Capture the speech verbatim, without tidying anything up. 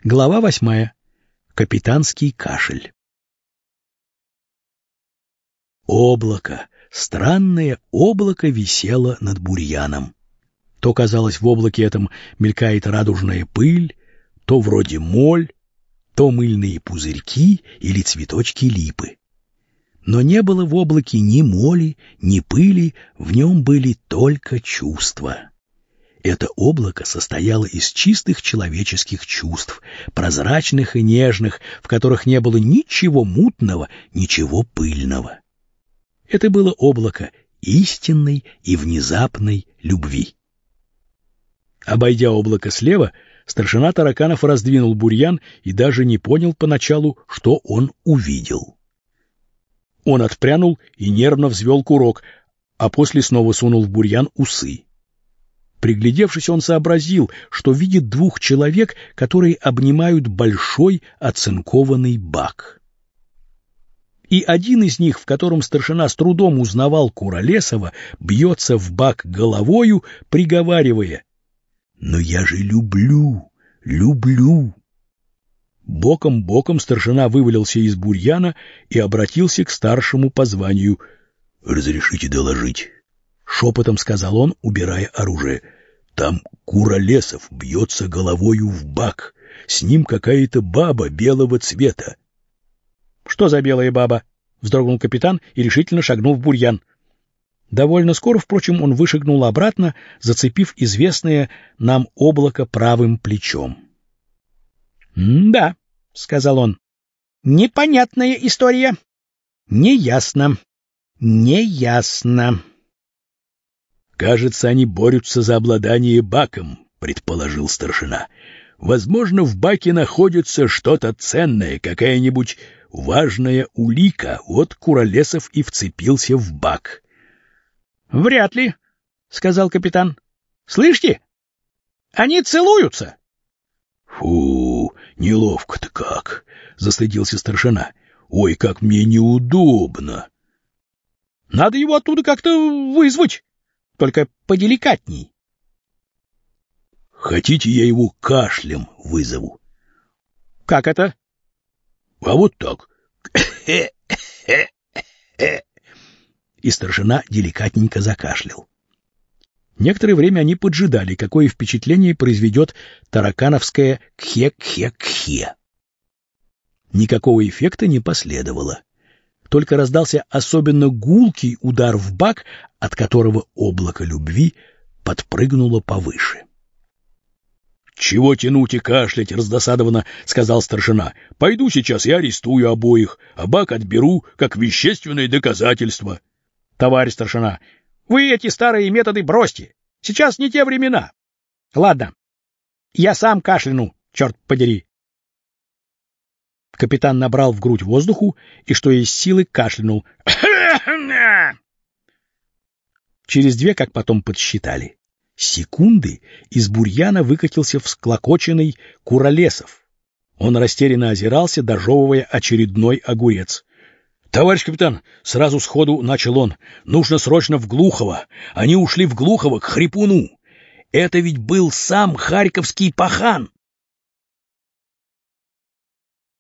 Глава восьмая. Капитанский кашель. Облако, странное облако висело над бурьяном. То, казалось, в облаке этом мелькает радужная пыль, то вроде моль, то мыльные пузырьки или цветочки липы. Но не было в облаке ни моли, ни пыли, в нем были только чувства. Это облако состояло из чистых человеческих чувств, прозрачных и нежных, в которых не было ничего мутного, ничего пыльного. Это было облако истинной и внезапной любви. Обойдя облако слева, старшина тараканов раздвинул бурьян и даже не понял поначалу, что он увидел. Он отпрянул и нервно взвел курок, а после снова сунул в бурьян усы. Приглядевшись, он сообразил, что видит двух человек, которые обнимают большой оцинкованный бак. И один из них, в котором старшина с трудом узнавал Куролесова, бьется в бак головою, приговаривая: «Но я же люблю, люблю». Боком-боком старшина вывалился из бурьяна и обратился к старшему по званию. «Разрешите доложить?» — шепотом сказал он, убирая оружие. «Там Куролесов бьется головою в бак. С ним какая-то баба белого цвета». «Что за белая баба?» — вздрогнул капитан и решительно шагнул в бурьян. Довольно скоро, впрочем, он вышагнул обратно, зацепив известное нам облако правым плечом. «Да», — сказал он, — «непонятная история. Неясно, неясно». «Кажется, они борются за обладание баком», — предположил старшина. «Возможно, в баке находится что-то ценное, какая-нибудь важная улика. Вот Куролесов и вцепился в бак». «Вряд ли», — сказал капитан. «Слышите? Они целуются». «Фу, неловко-то как!» — застыдился старшина. «Ой, как мне неудобно!» «Надо его оттуда как-то вызвать, только поделикатней». «Хотите, я его кашлем вызову?» «Как это?» «А вот так». И старшина деликатненько закашлял. Некоторое время они поджидали, какое впечатление произведет таракановское «кхе-кхе-кхе». Никакого эффекта не последовало. Только раздался особенно гулкий удар в бак, от которого облако любви подпрыгнуло повыше. «Чего тянуть и кашлять?» — раздосадованно сказал старшина. «Пойду сейчас и арестую обоих, а бак отберу как вещественное доказательство». «Товарищ старшина, вы эти старые методы бросьте. Сейчас не те времена. Ладно, я сам кашляну, черт подери». Капитан набрал в грудь воздуху и, что есть силы, кашлянул. Через две, как потом подсчитали, секунды из бурьяна выкатился всклокоченный Куролесов. Он растерянно озирался, дожевывая очередной огурец. «Товарищ капитан!» — сразу сходу начал он. «Нужно срочно в Глухово. Они ушли в Глухово к Хрипуну. Это ведь был сам харьковский пахан!»